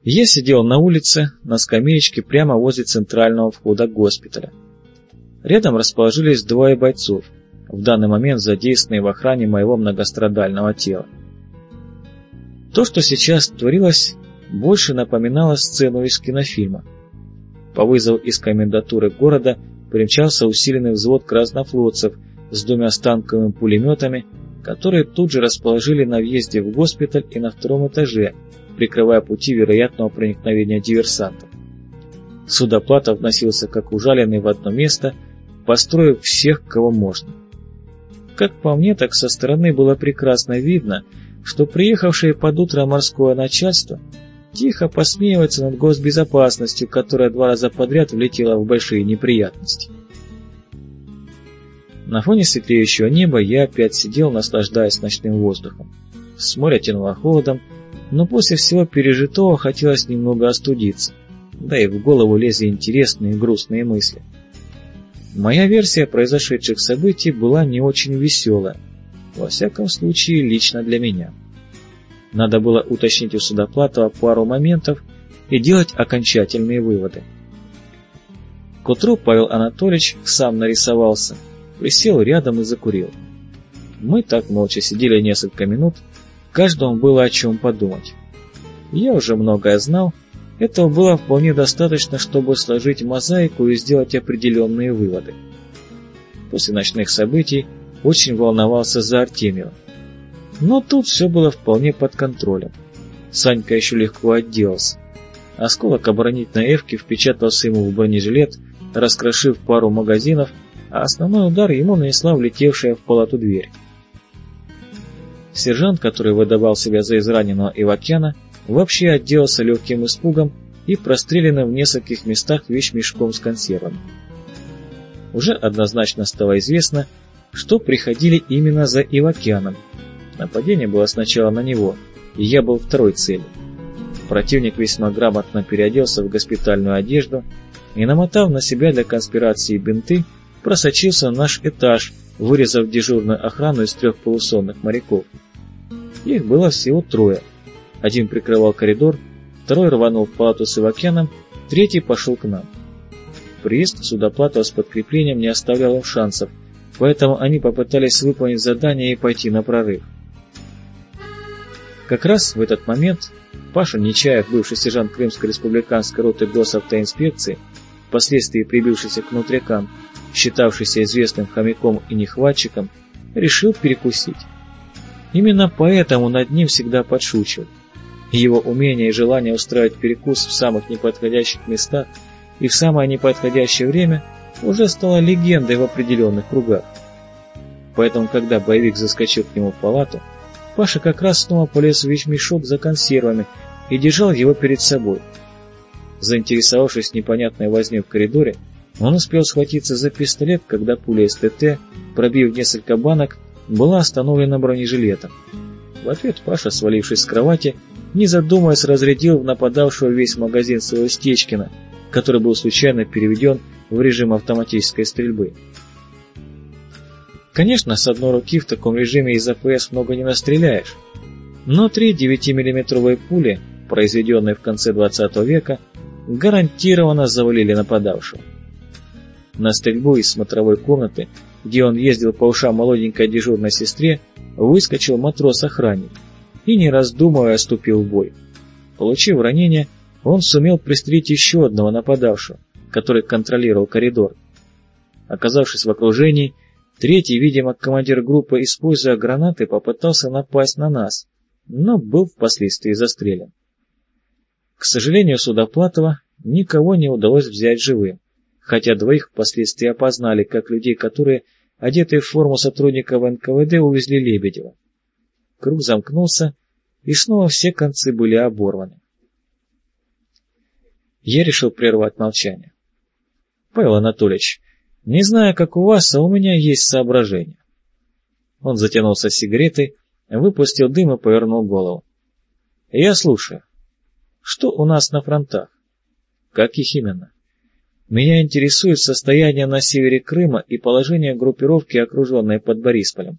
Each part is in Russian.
Я сидел на улице, на скамеечке прямо возле центрального входа госпиталя. Рядом расположились двое бойцов, в данный момент задействованные в охране моего многострадального тела. То, что сейчас творилось, больше напоминало сцену из кинофильма. По вызову из комендатуры города примчался усиленный взвод краснофлотцев с 2 станковыми пулеметами, которые тут же расположили на въезде в госпиталь и на 2-м этаже, прикрывая пути вероятного проникновения диверсантов. Судоплатов носился как ужаленный в одно место, построив всех, кого можно. Как по мне, так со стороны было прекрасно видно, что приехавшее под утро морское начальство тихо посмеивается над госбезопасностью, которая 2 раза подряд влетела в большие неприятности. На фоне светлеющего неба я опять сидел, наслаждаясь ночным воздухом. С моря тянуло холодом, но после всего пережитого хотелось немного остудиться, да и в голову лезли интересные и грустные мысли. Моя версия произошедших событий была не очень веселая, во всяком случае лично для меня. Надо было уточнить у Судоплатова пару моментов и делать окончательные выводы. К утру Павел Анатольевич сам нарисовался, присел рядом и закурил. Мы так молча сидели несколько минут, каждому было о чем подумать. Я уже многое знал, этого было вполне достаточно, чтобы сложить мозаику и сделать определенные выводы. После ночных событий очень волновался за Артемьева. Но тут все было вполне под контролем. Санька еще легко отделался. Осколок оборонительной эвки впечатался ему в бронежилет, раскрошив пару магазинов, а основной удар ему нанесла влетевшая в палату дверь. Сержант, который выдавал себя за израненного Ивакяна, вообще отделался легким испугом и простреленным в нескольких местах вещмешком с консервами. Уже однозначно стало известно, что приходили именно за Ивакяном. Нападение было сначала на него, и я был второй целью. Противник весьма грамотно переоделся в госпитальную одежду и, намотав на себя для конспирации бинты, просочился на наш этаж, вырезав дежурную охрану из 3 полусонных моряков. Их было всего 3. Один прикрывал коридор, 2 рванул в палату с Ивакяном, 3 пошел к нам. Приезд Судоплатова с подкреплением не оставлял им шансов, поэтому они попытались выполнить задание и пойти на прорыв. Как раз в этот момент Паша Нечаев, бывший сержант Крымской республиканской роты госавтоинспекции, впоследствии прибившийся к внутрякам, считавшийся известным хомяком и нехватчиком, решил перекусить. Именно поэтому над ним всегда подшучивали. Его умение и желание устраивать перекус в самых неподходящих местах и в самое неподходящее время уже стало легендой в определенных кругах. Поэтому, когда боевик заскочил к нему в палату, Паша как раз снова полез в вещмешок за консервами и держал его перед собой. Заинтересовавшись непонятной вознёй в коридоре, он успел схватиться за пистолет, когда пуля из ТТ, пробив несколько банок, была остановлена бронежилетом. В ответ Паша, свалившись с кровати, не задумываясь, разрядил в нападавшего весь магазин своего Стечкина, который был случайно переведен в режим автоматической стрельбы. Конечно, с одной руки в таком режиме из АПС много не настреляешь, но 3 9-миллиметровые пули, произведенные в конце 20 века, гарантированно завалили нападавшего. На стрельбу из смотровой комнаты, где он ездил по ушам молоденькой дежурной сестре, выскочил матрос-охранник и, не раздумывая, вступил в бой. Получив ранение, он сумел пристрелить еще одного нападавшего, который контролировал коридор. Оказавшись в окружении, 3-й, видимо, командир группы, используя гранаты, попытался напасть на нас, но был впоследствии застрелен. К сожалению, Судоплатова никого не удалось взять живым, хотя 2 впоследствии опознали как людей, которые, одетые в форму сотрудников НКВД, увезли Лебедева. Круг замкнулся, и снова все концы были оборваны. Я решил прервать молчание. Павел Анатольевич, не знаю, как у вас, а у меня есть соображение. Он затянулся сигаретой, выпустил дым и повернул голову. Я слушаю. Что у нас на фронтах? Каких именно? Меня интересует состояние на севере Крыма и положение группировки, окруженной под Борисполем.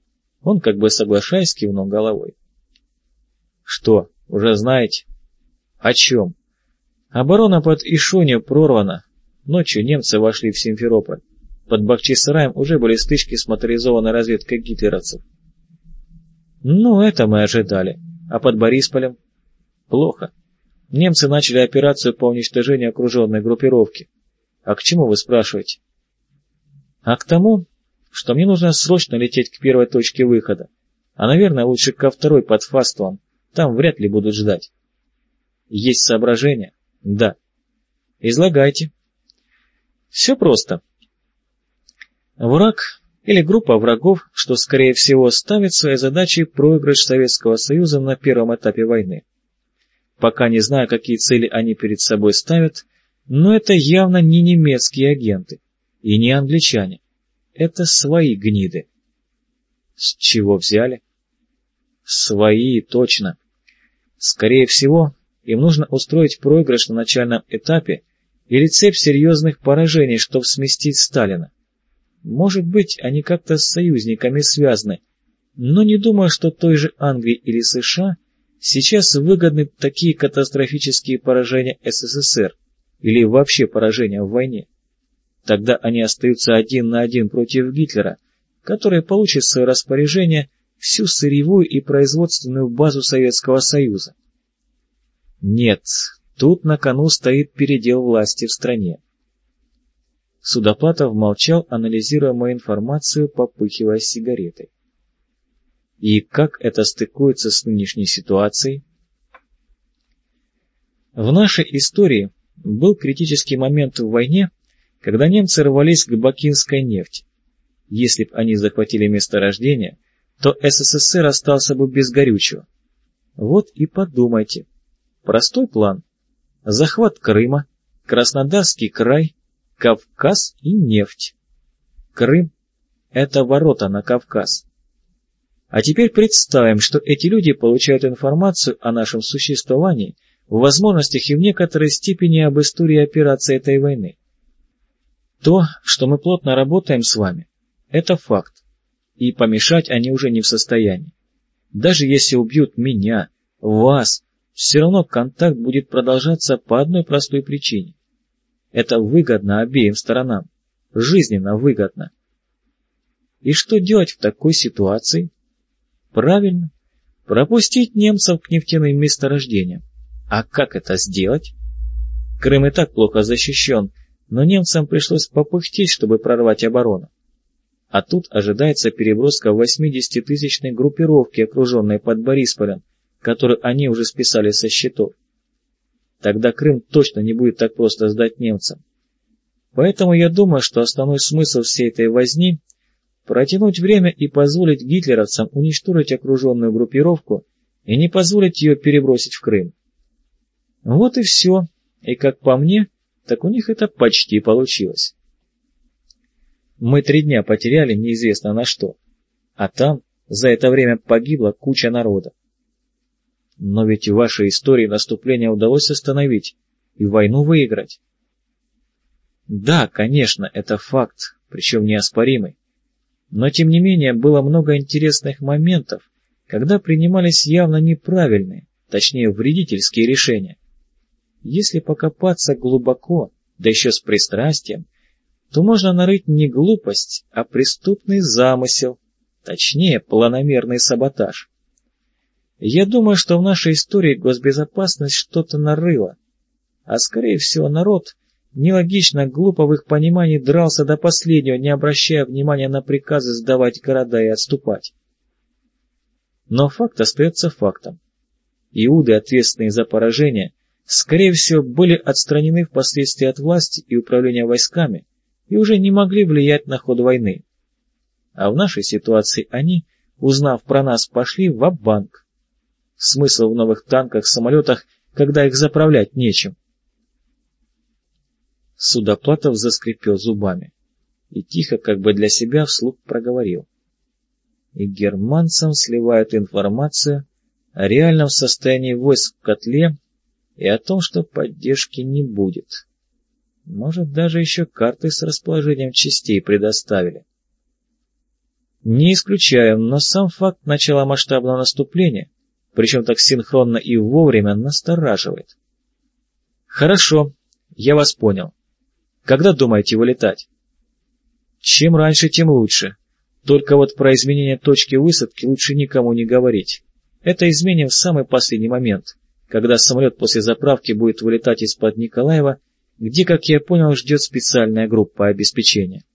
Он, как бы соглашаясь, кивнул головой. Что, уже знаете? О чем? Оборона под Ишонью прорвана. Ночью немцы вошли в Симферополь. Под Бахчисараем уже были стычки с моторизованной разведкой гитлеровцев. Ну, это мы ожидали. А под Борисполем? Плохо. Немцы начали операцию по уничтожению окруженной группировки. А к чему вы спрашиваете? А к тому, что мне нужно срочно лететь к первой точке выхода. А, наверное, лучше ко второй под Фастовом. Там вряд ли будут ждать. Есть соображения? Да. Излагайте. Все просто. Враг или группа врагов, что, скорее всего, ставит своей задачей проигрыш Советского Союза на первом этапе войны. Пока не знаю, какие цели они перед собой ставят, но это явно не немецкие агенты и не англичане. Это свои гниды. С чего взяли? Свои, точно. Скорее всего, им нужно устроить проигрыш на начальном этапе или цепь серьезных поражений, чтобы сместить Сталина. Может быть, они как-то с союзниками связаны, но не думаю, что той же Англии или США сейчас выгодны такие катастрофические поражения СССР или вообще поражения в войне. Тогда они остаются один на один против Гитлера, который получит в свое распоряжение всю сырьевую и производственную базу Советского Союза. Нет, тут на кону стоит передел власти в стране. Судоплатов молчал, анализируя мою информацию, попыхивая сигаретой. И как это стыкуется с нынешней ситуацией? В нашей истории был критический момент в войне, когда немцы рвались к бакинской нефти. Если бы они захватили месторождение, то СССР остался бы без горючего. Вот и подумайте. Простой план. Захват Крыма, Краснодарский край, Кавказ и нефть. Крым — это ворота на Кавказ. А теперь представим, что эти люди получают информацию о нашем существовании, в возможностях и в некоторой степени об истории операции этой войны. То, что мы плотно работаем с вами, это факт, и помешать они уже не в состоянии. Даже если убьют меня, вас, все равно контакт будет продолжаться по одной простой причине. Это выгодно обеим сторонам, жизненно выгодно. И что делать в такой ситуации? Правильно, пропустить немцев к нефтяным месторождениям. А как это сделать? Крым и так плохо защищен, но немцам пришлось попыхтеть, чтобы прорвать оборону. А тут ожидается переброска 80-тысячной группировки, окруженной под Борисполем, которую они уже списали со счетов. Тогда Крым точно не будет так просто сдать немцам. Поэтому я думаю, что основной смысл всей этой возни – протянуть время и позволить гитлеровцам уничтожить окруженную группировку и не позволить ее перебросить в Крым. Вот и все. И как по мне, так у них это почти получилось. Мы 3 дня потеряли неизвестно на что, а там за это время погибла куча народа. Но ведь в вашей истории наступление удалось остановить и войну выиграть. Да, конечно, это факт, причем неоспоримый. Но тем не менее было много интересных моментов, когда принимались явно неправильные, точнее вредительские решения. Если покопаться глубоко, да еще с пристрастием, то можно нарыть не глупость, а преступный замысел, точнее планомерный саботаж. Я думаю, что в нашей истории госбезопасность что-то нарыла, а скорее всего народ нелогично глупо в их понимании дрался до последнего, не обращая внимания на приказы сдавать города и отступать. Но факт остается фактом. Иуды, ответственные за поражение, скорее всего были отстранены впоследствии от власти и управления войсками и уже не могли влиять на ход войны. А в нашей ситуации они, узнав про нас, пошли ва-банк. Смысл в новых танках, самолетах, когда их заправлять нечем. Судоплатов заскрипел зубами и тихо, как бы для себя, вслух проговорил. И германцам сливают информацию о реальном состоянии войск в котле и о том, что поддержки не будет. Может, даже еще карты с расположением частей предоставили. Не исключаю, но сам факт начала масштабного наступления, причем так синхронно и вовремя, настораживает. Хорошо, я вас понял. Когда думаете вылетать? Чем раньше, тем лучше. Только вот про изменение точки высадки лучше никому не говорить. Это изменим в самый последний момент, когда самолет после заправки будет вылетать из-под Николаева, где, как я понял, ждет специальная группа обеспечения.